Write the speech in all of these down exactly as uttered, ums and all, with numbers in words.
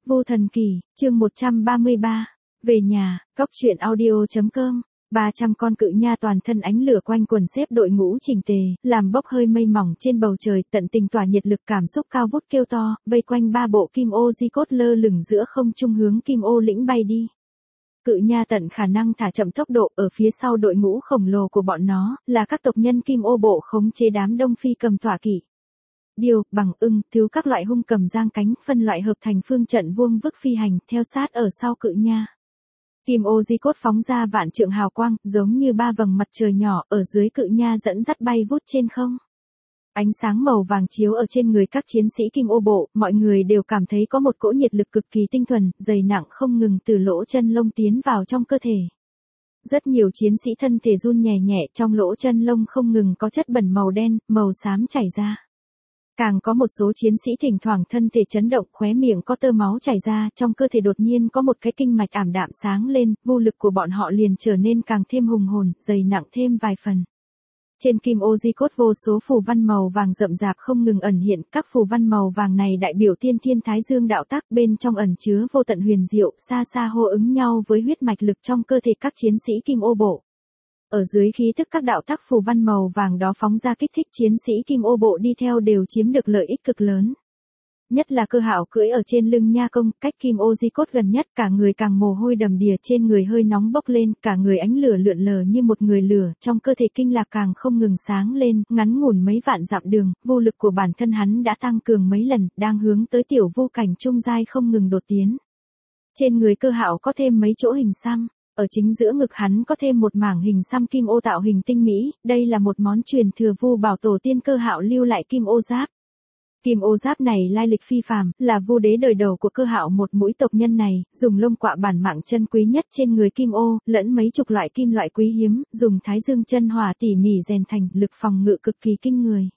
Vô Thần Kỳ, chương một trăm ba mươi ba. Về nhà, Cóc truyện audio.com. ba trăm con cự nha toàn thân ánh lửa quanh quần xếp đội ngũ chỉnh tề, làm bốc hơi mây mỏng trên bầu trời, tận tình tỏa nhiệt lực cảm xúc cao vút kêu to, vây quanh ba bộ kim ô di cốt lơ lửng giữa không trung hướng kim ô lĩnh bay đi. Cự nha tận khả năng thả chậm tốc độ, ở phía sau đội ngũ khổng lồ của bọn nó, là các tộc nhân kim ô bộ khống chế đám đông phi cầm tỏa kỵ. Điêu, bằng, ưng, thiếu các loại hung cầm giang cánh, phân loại hợp thành phương trận vuông vức phi hành, theo sát ở sau cự nha. Kim ô di cốt phóng ra vạn trượng hào quang, giống như ba vầng mặt trời nhỏ, ở dưới cự nha dẫn dắt bay vút trên không. Ánh sáng màu vàng chiếu ở trên người các chiến sĩ kim ô bộ, mọi người đều cảm thấy có một cỗ nhiệt lực cực kỳ tinh thuần, dày nặng không ngừng từ lỗ chân lông tiến vào trong cơ thể. Rất nhiều chiến sĩ thân thể run nhẹ nhẹ, trong lỗ chân lông không ngừng có chất bẩn màu đen, màu xám chảy ra. Càng có một số chiến sĩ thỉnh thoảng thân thể chấn động, khóe miệng có tơ máu chảy ra, trong cơ thể đột nhiên có một cái kinh mạch ảm đạm sáng lên, vô lực của bọn họ liền trở nên càng thêm hùng hồn, dày nặng thêm vài phần. Trên kim ô di cốt vô số phù văn màu vàng rậm rạp không ngừng ẩn hiện, các phù văn màu vàng này đại biểu tiên thiên thái dương đạo tác, bên trong ẩn chứa vô tận huyền diệu, xa xa hô ứng nhau với huyết mạch lực trong cơ thể các chiến sĩ kim ô bộ. Ở dưới khí tức các đạo tác phù văn màu vàng đó phóng ra kích thích chiến sĩ kim ô bộ đi theo đều chiếm được lợi ích cực lớn. Nhất là Cơ Hạo cưỡi ở trên lưng nha công, cách kim ô di cốt gần nhất, cả người càng mồ hôi đầm đìa, trên người hơi nóng bốc lên, cả người ánh lửa lượn lờ như một người lửa, trong cơ thể kinh lạc càng không ngừng sáng lên, ngắn ngủn mấy vạn dặm đường, vô lực của bản thân hắn đã tăng cường mấy lần, đang hướng tới tiểu vô cảnh trung giai không ngừng đột tiến. Trên người Cơ Hạo có thêm mấy chỗ hình xăm. Ở chính giữa ngực hắn có thêm một mảng hình xăm kim ô tạo hình tinh mỹ, đây là một món truyền thừa Vu Bảo tổ tiên Cơ Hạo lưu lại kim ô giáp. Kim ô giáp này lai lịch phi phàm, là Vu đế đời đầu của Cơ Hạo một mũi tộc nhân này, dùng lông quạ bản mạng chân quý nhất trên người kim ô, lẫn mấy chục loại kim loại quý hiếm, dùng thái dương chân hỏa tỉ mỉ rèn thành, lực phòng ngự cực kỳ kinh người.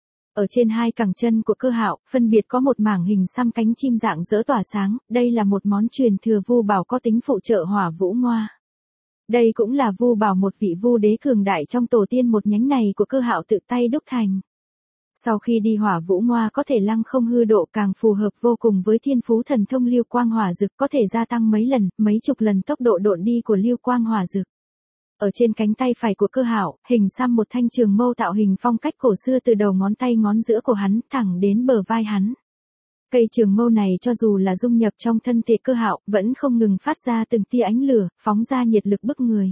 Ở trên hai cẳng chân của Cơ Hạo, phân biệt có một mảng hình xăm cánh chim dạng dỡ tỏa sáng, đây là một món truyền thừa Vu Bảo có tính phụ trợ Hỏa Vũ Ngoa. Đây cũng là Vu Bảo một vị Vu đế cường đại trong tổ tiên một nhánh này của Cơ Hạo tự tay đúc thành. Sau khi đi Hỏa Vũ Ngoa có thể lăng không hư độ, càng phù hợp vô cùng với thiên phú thần thông Lưu Quang Hỏa Dực, có thể gia tăng mấy lần, mấy chục lần tốc độ độn đi của Lưu Quang Hỏa Dực. Ở trên cánh tay phải của Cơ Hạo, hình xăm một thanh trường mâu tạo hình phong cách cổ xưa từ đầu ngón tay ngón giữa của hắn thẳng đến bờ vai hắn. Cây trường mâu này cho dù là dung nhập trong thân thể Cơ Hạo, vẫn không ngừng phát ra từng tia ánh lửa, phóng ra nhiệt lực bức người.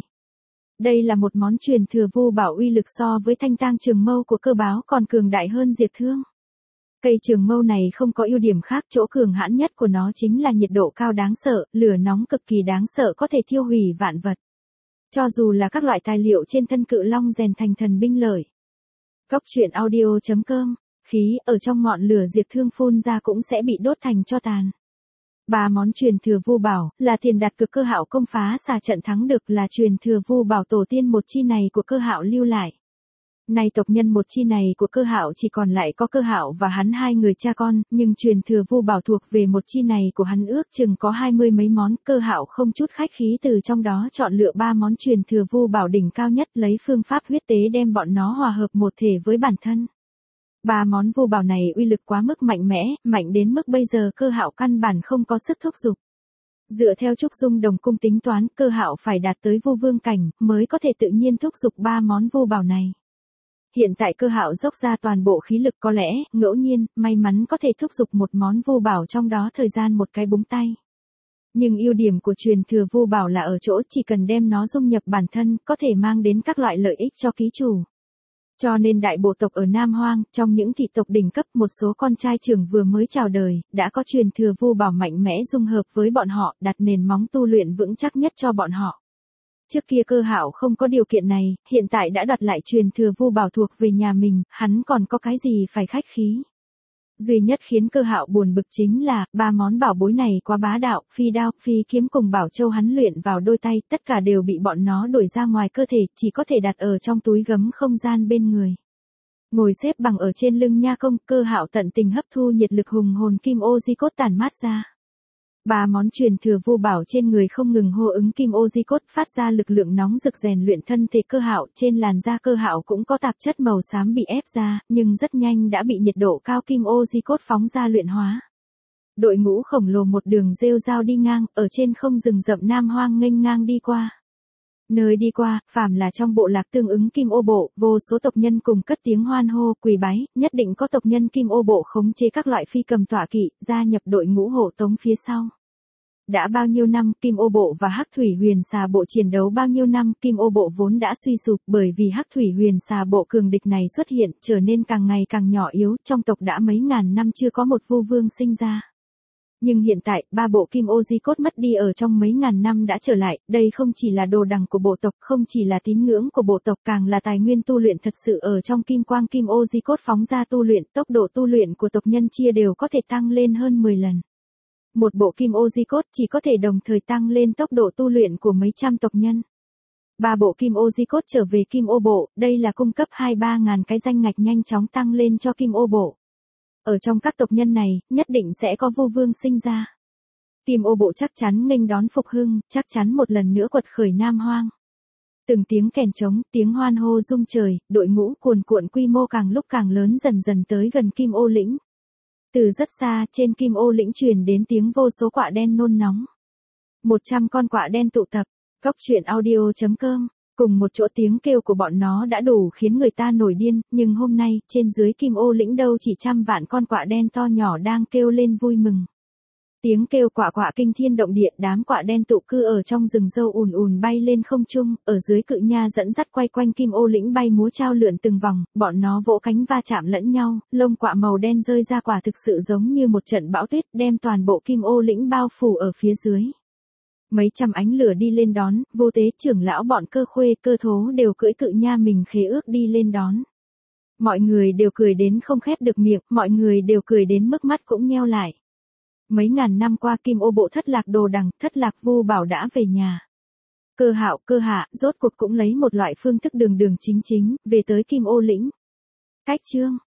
Đây là một món truyền thừa Vu Bảo uy lực so với thanh tang trường mâu của Cơ Báo còn cường đại hơn diệt thương. Cây trường mâu này không có ưu điểm khác, chỗ cường hãn nhất của nó chính là nhiệt độ cao đáng sợ, lửa nóng cực kỳ đáng sợ có thể thiêu hủy vạn vật. Cho dù là các loại tài liệu trên thân cự long rèn thành thần binh lợi. Cóc truyện audio.com, khí ở trong ngọn lửa diệt thương phun ra cũng sẽ bị đốt thành tro tàn. Ba món truyền thừa Vu Bảo là tiền đặt cực Cơ Hạo công phá xà trận thắng được, là truyền thừa Vu Bảo tổ tiên một chi này của Cơ Hạo lưu lại. Nay tộc nhân một chi này của Cơ Hạo chỉ còn lại có Cơ Hạo và hắn hai người cha con, nhưng truyền thừa Vu Bảo thuộc về một chi này của hắn ước chừng có hai mươi mấy món. Cơ Hạo không chút khách khí từ trong đó chọn lựa ba món truyền thừa Vu Bảo đỉnh cao nhất, lấy phương pháp huyết tế đem bọn nó hòa hợp một thể với bản thân. Ba món Vu Bảo này uy lực quá mức mạnh mẽ, mạnh đến mức bây giờ Cơ Hạo căn bản không có sức thúc giục. Dựa theo Trúc Dung Đồng cung tính toán, Cơ Hạo phải đạt tới Vu Vương cảnh mới có thể tự nhiên thúc giục ba món Vu Bảo này. Hiện tại Cơ Hạo dốc ra toàn bộ khí lực, có lẽ ngẫu nhiên may mắn có thể thúc giục một món Vu Bảo trong đó thời gian một cái búng tay. Nhưng ưu điểm của truyền thừa Vu Bảo là ở chỗ chỉ cần đem nó dung nhập bản thân, có thể mang đến các loại lợi ích cho ký chủ. Cho nên đại bộ tộc ở Nam Hoang, trong những thị tộc đỉnh cấp, một số con trai trưởng vừa mới chào đời, đã có truyền thừa Vu Bảo mạnh mẽ dung hợp với bọn họ, đặt nền móng tu luyện vững chắc nhất cho bọn họ. Trước kia Cơ Hạo không có điều kiện này, hiện tại đã đoạt lại truyền thừa Vu Bảo thuộc về nhà mình, hắn còn có cái gì phải khách khí. Duy nhất khiến Cơ Hạo buồn bực chính là, ba món bảo bối này quá bá đạo, phi đao, phi kiếm cùng bảo châu hắn luyện vào đôi tay, tất cả đều bị bọn nó đuổi ra ngoài cơ thể, chỉ có thể đặt ở trong túi gấm không gian bên người. Ngồi xếp bằng ở trên lưng nha công, Cơ Hạo tận tình hấp thu nhiệt lực hùng hồn kim ô di cốt tản mát ra. Ba món truyền thừa Vu Bảo trên người không ngừng hô ứng kim ô di cốt, phát ra lực lượng nóng rực rèn luyện thân thể Cơ Hạo, trên làn da Cơ Hạo cũng có tạp chất màu xám bị ép ra, nhưng rất nhanh đã bị nhiệt độ cao kim ô di cốt phóng ra luyện hóa. đội ngũ khổng lồ một đường rêu rao đi ngang, ở trên không rừng rậm Nam Hoang nghênh ngang đi qua. Nơi đi qua, phàm là trong bộ lạc tương ứng Kim Ô Bộ, vô số tộc nhân cùng cất tiếng hoan hô, quỳ bái, nhất định có tộc nhân Kim Ô Bộ khống chế các loại phi cầm tọa kỵ, gia nhập đội ngũ hộ tống phía sau. Đã bao nhiêu năm, Kim Ô Bộ và Hắc Thủy Huyền Xà Bộ chiến đấu bao nhiêu năm, Kim Ô Bộ vốn đã suy sụp bởi vì Hắc Thủy Huyền Xà Bộ cường địch này xuất hiện, trở nên càng ngày càng nhỏ yếu, trong tộc đã mấy ngàn năm chưa có một vu vương sinh ra. Nhưng hiện tại, ba bộ Kim Ô Di Cốt mất đi ở trong mấy ngàn năm đã trở lại, đây không chỉ là đồ đằng của bộ tộc, không chỉ là tín ngưỡng của bộ tộc, càng là tài nguyên tu luyện thật sự ở trong Kim Quang Kim Ô Di Cốt phóng ra tu luyện, tốc độ tu luyện của tộc nhân chia đều có thể tăng lên hơn mười lần. Một bộ Kim Ô Di Cốt chỉ có thể đồng thời tăng lên tốc độ tu luyện của mấy trăm tộc nhân. Ba bộ Kim Ô Di Cốt trở về Kim Ô Bộ, đây là cung cấp hai ba ngàn cái danh ngạch nhanh chóng tăng lên cho Kim Ô Bộ. Ở trong các tộc nhân này, nhất định sẽ có vu vương sinh ra. Kim Ô Bộ chắc chắn nghênh đón phục hưng, chắc chắn một lần nữa quật khởi Nam Hoang. Từng tiếng kèn trống, tiếng hoan hô rung trời, đội ngũ cuồn cuộn quy mô càng lúc càng lớn dần dần tới gần Kim Ô Lĩnh. Từ rất xa, trên Kim Ô Lĩnh truyền đến tiếng vô số quạ đen nôn nóng. Một trăm con quạ đen tụ tập, Cốc Truyện Audio chấm com, cùng một chỗ tiếng kêu của bọn nó đã đủ khiến người ta nổi điên, nhưng hôm nay, trên dưới Kim Ô Lĩnh đâu chỉ trăm vạn con quạ đen to nhỏ đang kêu lên vui mừng. Tiếng kêu quạ quạ kinh thiên động địa, đám quạ đen tụ cư ở trong rừng dâu ùn ùn bay lên không trung, ở dưới cự nha dẫn dắt quay quanh Kim Ô Lĩnh bay múa trao lượn từng vòng, bọn nó vỗ cánh va chạm lẫn nhau, lông quạ màu đen rơi ra quả thực sự giống như một trận bão tuyết, đem toàn bộ Kim Ô Lĩnh bao phủ ở phía dưới. Mấy trăm ánh lửa đi lên đón, vô tế trưởng lão bọn Cơ Khuê, Cơ Thố đều cưỡi cự nha mình khế ước đi lên đón. Mọi người đều cười đến không khép được miệng, mọi người đều cười đến mức mắt cũng nheo lại. Mấy ngàn năm qua Kim Ô Bộ thất lạc đồ đằng, thất lạc Vu Bảo đã về nhà. Cơ Hạo, Cơ Hạ, rốt cuộc cũng lấy một loại phương thức đường đường chính chính, về tới Kim Ô Lĩnh. Cách chương